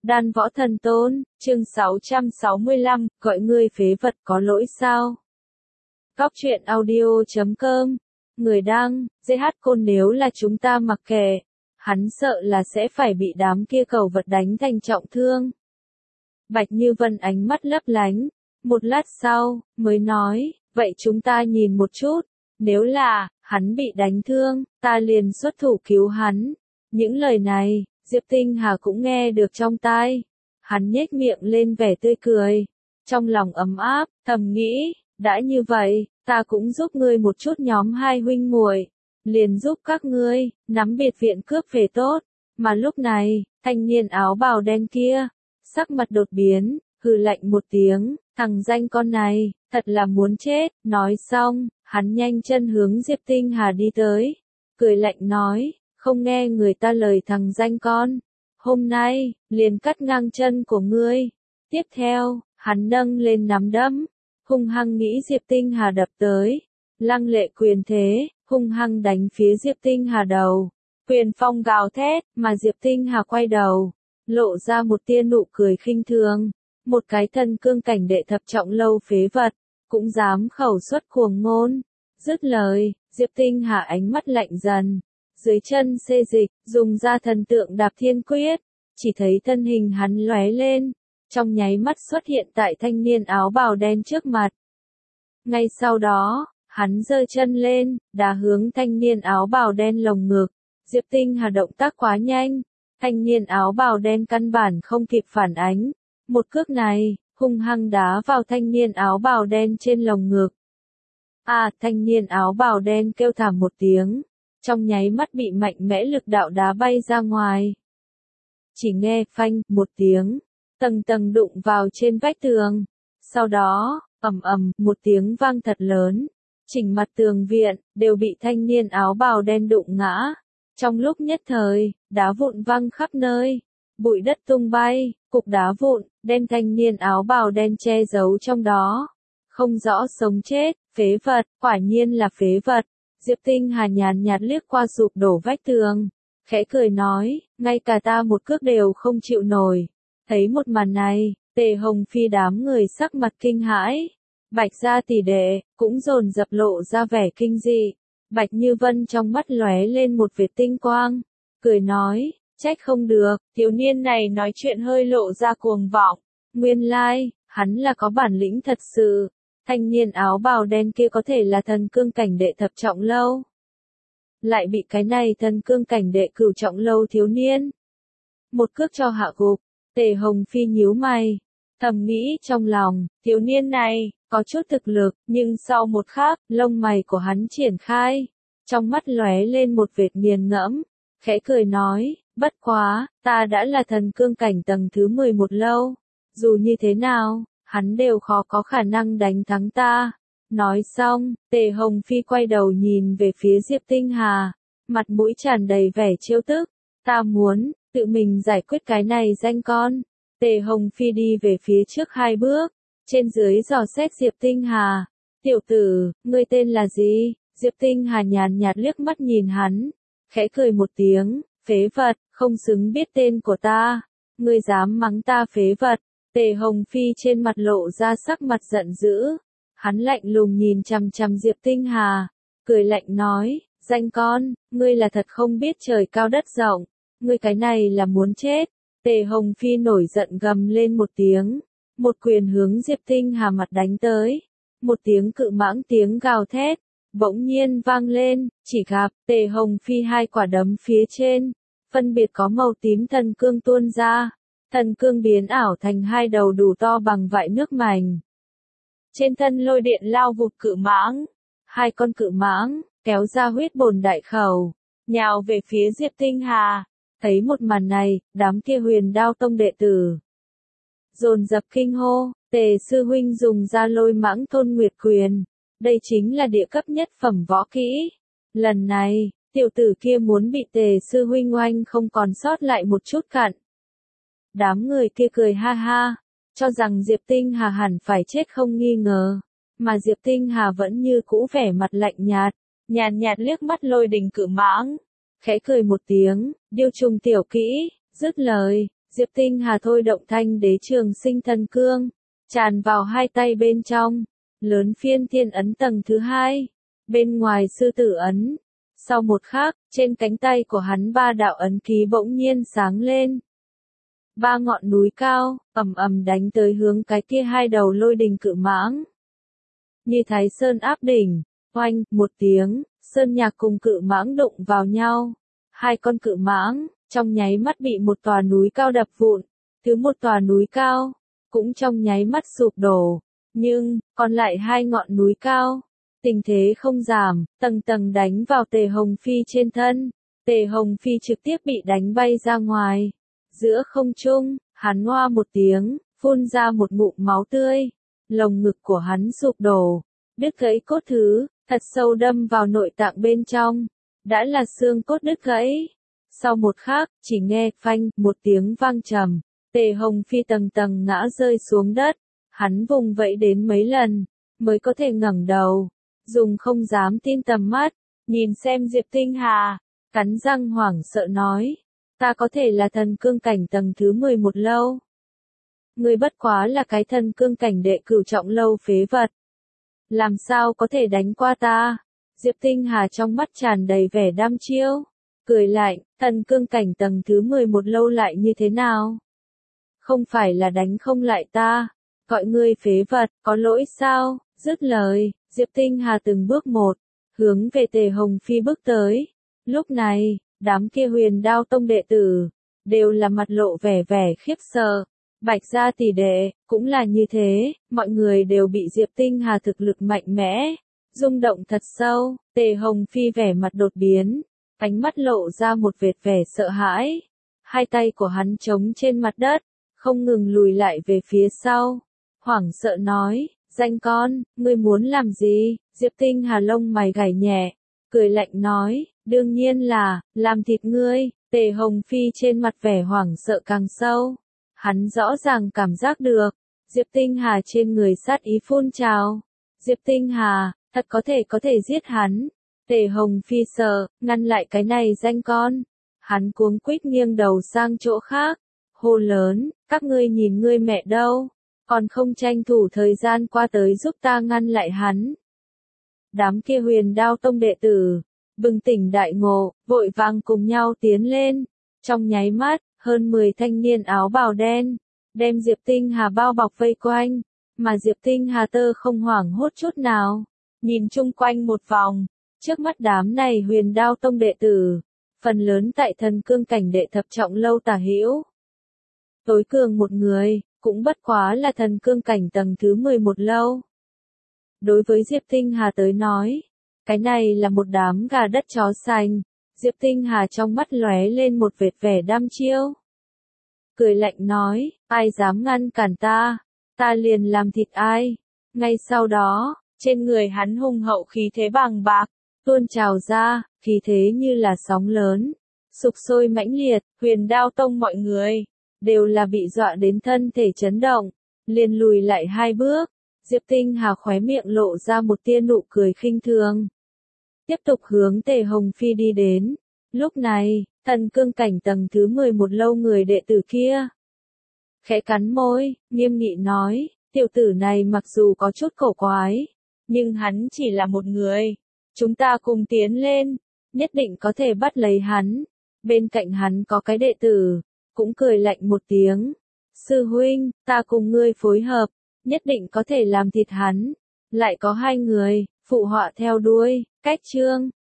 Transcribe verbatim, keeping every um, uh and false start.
Đan Võ Thần Tôn, chương sáu trăm sáu mươi lăm, gọi ngươi phế vật có lỗi sao? Góc truyện audio chấm com, người đăng, giê hát Côn nếu là chúng ta mặc kệ, hắn sợ là sẽ phải bị đám kia cầu vật đánh thành trọng thương. Bạch Như Vân ánh mắt lấp lánh, một lát sau, mới nói, vậy chúng ta nhìn một chút, nếu là, hắn bị đánh thương, ta liền xuất thủ cứu hắn. Những lời này, Diệp Tinh Hà cũng nghe được trong tai. Hắn nhếch miệng lên vẻ tươi cười. Trong lòng ấm áp, thầm nghĩ, đã như vậy, ta cũng giúp ngươi một chút nhóm hai huynh muội, liền giúp các ngươi, nắm biệt viện cướp về tốt. Mà lúc này, thanh niên áo bào đen kia, sắc mặt đột biến, hừ lạnh một tiếng, thằng danh con này, thật là muốn chết. Nói xong, hắn nhanh chân hướng Diệp Tinh Hà đi tới, cười lạnh nói, không nghe người ta lời thằng danh con, hôm nay, liền cắt ngang chân của ngươi. Tiếp theo, hắn nâng lên nắm đấm, hung hăng nghĩ Diệp Tinh Hà đập tới, lăng lệ quyền thế, hung hăng đánh phía Diệp Tinh Hà đầu. Quyền phong gào thét, mà Diệp Tinh Hà quay đầu, lộ ra một tia nụ cười khinh thường, một cái thân cương cảnh đệ thập trọng lâu phế vật, cũng dám khẩu xuất cuồng ngôn. Dứt lời, Diệp Tinh Hà ánh mắt lạnh dần, dưới chân xê dịch, dùng ra thần tượng đạp thiên quyết, chỉ thấy thân hình hắn lóe lên, trong nháy mắt xuất hiện tại thanh niên áo bào đen trước mặt. Ngay sau đó, hắn giơ chân lên, đá hướng thanh niên áo bào đen lồng ngực. Diệp Tinh Hà động tác quá nhanh, thanh niên áo bào đen căn bản không kịp phản ánh. Một cước này, hung hăng đá vào thanh niên áo bào đen trên lồng ngực. À, thanh niên áo bào đen kêu thảm một tiếng, trong nháy mắt bị mạnh mẽ lực đạo đá bay ra ngoài. Chỉ nghe phanh một tiếng, tầng tầng đụng vào trên vách tường. Sau đó, ầm ầm một tiếng vang thật lớn, chỉnh mặt tường viện đều bị thanh niên áo bào đen đụng ngã. Trong lúc nhất thời, đá vụn văng khắp nơi, bụi đất tung bay, cục đá vụn, đem thanh niên áo bào đen che giấu trong đó. Không rõ sống chết, phế vật, quả nhiên là phế vật. Diệp Tinh Hà nhàn nhạt liếc qua sụp đổ vách tường, khẽ cười nói, ngay cả ta một cước đều không chịu nổi. Thấy một màn này, Tề Hồng Phi đám người sắc mặt kinh hãi, Bạch gia tỷ đệ cũng dồn dập lộ ra vẻ kinh dị. Bạch Như Vân trong mắt lóe lên một vệt tinh quang, cười nói, trách không được, thiếu niên này nói chuyện hơi lộ ra cuồng vọng. Nguyên lai, hắn là có bản lĩnh thật sự. Thanh niên áo bào đen kia có thể là thần cương cảnh đệ thập trọng lâu, lại bị cái này thần cương cảnh đệ cửu trọng lâu thiếu niên một cước cho hạ gục. Tề Hồng Phi nhíu mày, thầm nghĩ trong lòng, thiếu niên này có chút thực lực, nhưng sau một khắc, lông mày của hắn triển khai, trong mắt lóe lên một vệt nghiền ngẫm, khẽ cười nói, bất quá, ta đã là thần cương cảnh tầng thứ mười một lâu, dù như thế nào, hắn đều khó có khả năng đánh thắng ta. Nói xong, Tề Hồng Phi quay đầu nhìn về phía Diệp Tinh Hà, mặt mũi tràn đầy vẻ trêu tức, ta muốn tự mình giải quyết cái này danh con. Tề Hồng Phi đi về phía trước hai bước, trên dưới dò xét Diệp Tinh Hà. Tiểu tử, ngươi tên là gì? Diệp Tinh Hà nhàn nhạt liếc mắt nhìn hắn, khẽ cười một tiếng, phế vật, không xứng biết tên của ta. Ngươi dám mắng ta phế vật? Tề Hồng Phi trên mặt lộ ra sắc mặt giận dữ. Hắn lạnh lùng nhìn chằm chằm Diệp Tinh Hà, cười lạnh nói, danh con, ngươi là thật không biết trời cao đất rộng, ngươi cái này là muốn chết. Tề Hồng Phi nổi giận gầm lên một tiếng, một quyền hướng Diệp Tinh Hà mặt đánh tới. Một tiếng cự mãng tiếng gào thét, bỗng nhiên vang lên, chỉ gặp, Tề Hồng Phi hai quả đấm phía trên, phân biệt có màu tím thần cương tuôn ra. Thần cương biến ảo thành hai đầu đủ to bằng vại nước mành. Trên thân lôi điện lao vụt cự mãng, hai con cự mãng, kéo ra huyết bồn đại khẩu, nhào về phía Diệp Tinh Hà. Thấy một màn này, đám kia Huyền Đao tông đệ tử dồn dập kinh hô, Tề sư huynh dùng ra lôi mãng thôn nguyệt quyền, đây chính là địa cấp nhất phẩm võ kỹ. Lần này, tiểu tử kia muốn bị Tề sư huynh oanh không còn sót lại một chút cặn. Đám người kia cười ha ha, cho rằng Diệp Tinh Hà hẳn phải chết không nghi ngờ, mà Diệp Tinh Hà vẫn như cũ vẻ mặt lạnh nhạt, nhàn nhạt liếc mắt lôi đình cự mãng, khẽ cười một tiếng, điêu trùng tiểu kỹ. Dứt lời, Diệp Tinh Hà thôi động thanh đế trường sinh thần cương, tràn vào hai tay bên trong, lớn phiên thiên ấn tầng thứ hai, bên ngoài sư tử ấn. Sau một khắc, trên cánh tay của hắn ba đạo ấn ký bỗng nhiên sáng lên. Ba ngọn núi cao, ầm ầm đánh tới hướng cái kia hai đầu lôi đình cự mãng. Như Thái Sơn áp đỉnh, oanh, một tiếng, sơn nhạc cùng cự mãng đụng vào nhau. Hai con cự mãng, trong nháy mắt bị một tòa núi cao đập vụn, thứ một tòa núi cao, cũng trong nháy mắt sụp đổ. Nhưng, còn lại hai ngọn núi cao, tình thế không giảm, tầng tầng đánh vào Tề Hồng Phi trên thân. Tề Hồng Phi trực tiếp bị đánh bay ra ngoài. Giữa không trung, hắn hoa một tiếng, phun ra một ngụm máu tươi. Lồng ngực của hắn sụp đổ, đứt gãy cốt thứ, thật sâu đâm vào nội tạng bên trong. Đã là xương cốt đứt gãy. Sau một khắc, chỉ nghe phanh một tiếng vang trầm, Tề Hồng Phi tầng tầng ngã rơi xuống đất. Hắn vùng vẫy đến mấy lần, mới có thể ngẩng đầu, dùng không dám tin tầm mắt, nhìn xem Diệp Tinh Hà, cắn răng hoảng sợ nói, ta có thể là thần cương cảnh tầng thứ mười một lâu. Ngươi bất quá là cái thần cương cảnh đệ cửu trọng lâu phế vật. Làm sao có thể đánh qua ta? Diệp Tinh Hà trong mắt tràn đầy vẻ đăm chiêu, cười lạnh, thần cương cảnh tầng thứ mười một lâu lại như thế nào? Không phải là đánh không lại ta, gọi ngươi phế vật, có lỗi sao? Dứt lời, Diệp Tinh Hà từng bước một, hướng về Tề Hồng Phi bước tới. Lúc này, đám kia Huyền Đao Tông đệ tử, đều là mặt lộ vẻ vẻ khiếp sợ. Bạch gia tỷ đệ, cũng là như thế, mọi người đều bị Diệp Tinh Hà thực lực mạnh mẽ, rung động thật sâu. Tề Hồng Phi vẻ mặt đột biến, ánh mắt lộ ra một vệt vẻ sợ hãi. Hai tay của hắn chống trên mặt đất, không ngừng lùi lại về phía sau. Hoảng sợ nói, danh con, ngươi muốn làm gì? Diệp Tinh Hà lông mày gảy nhẹ, cười lạnh nói, đương nhiên là, làm thịt ngươi. Tề Hồng Phi trên mặt vẻ hoảng sợ càng sâu. Hắn rõ ràng cảm giác được, Diệp Tinh Hà trên người sát ý phun trào. Diệp Tinh Hà, thật có thể có thể giết hắn. Tề Hồng Phi sợ, ngăn lại cái này danh con. Hắn cuống quýt nghiêng đầu sang chỗ khác, hô lớn, các ngươi nhìn ngươi mẹ đâu, còn không tranh thủ thời gian qua tới giúp ta ngăn lại hắn. Đám kia Huyền Đao Tông đệ tử, bừng tỉnh đại ngộ, vội vàng cùng nhau tiến lên. Trong nháy mắt, hơn mười thanh niên áo bào đen, đem Diệp Tinh Hà bao bọc vây quanh, mà Diệp Tinh Hà tơ không hoảng hốt chút nào, nhìn chung quanh một vòng, trước mắt đám này Huyền Đao Tông đệ tử, phần lớn tại thần cương cảnh đệ thập trọng lâu tả hữu. Tối cường một người, cũng bất quá là thần cương cảnh tầng thứ mười một lâu. Đối với Diệp Tinh Hà tới nói, cái này là một đám gà đất chó sành. Diệp Tinh Hà trong mắt lóe lên một vệt vẻ đăm chiêu. Cười lạnh nói, ai dám ngăn cản ta, ta liền làm thịt ai. Ngay sau đó, trên người hắn hùng hậu khí thế bàng bạc, tuôn trào ra, khí thế như là sóng lớn, sục sôi mãnh liệt. Huyền Đao Tông mọi người, đều là bị dọa đến thân thể chấn động, liền lùi lại hai bước. Diệp Tinh Hà khóe miệng lộ ra một tia nụ cười khinh thường, tiếp tục hướng Tề Hồng Phi đi đến. Lúc này, thần cương cảnh tầng thứ mười một lâu người đệ tử kia, khẽ cắn môi, nghiêm nghị nói, tiểu tử này mặc dù có chút cổ quái, nhưng hắn chỉ là một người. Chúng ta cùng tiến lên, nhất định có thể bắt lấy hắn. Bên cạnh hắn có cái đệ tử, cũng cười lạnh một tiếng. Sư huynh, ta cùng ngươi phối hợp, nhất định có thể làm thịt hắn. Lại có hai người, phụ họa theo đuôi, cách chương.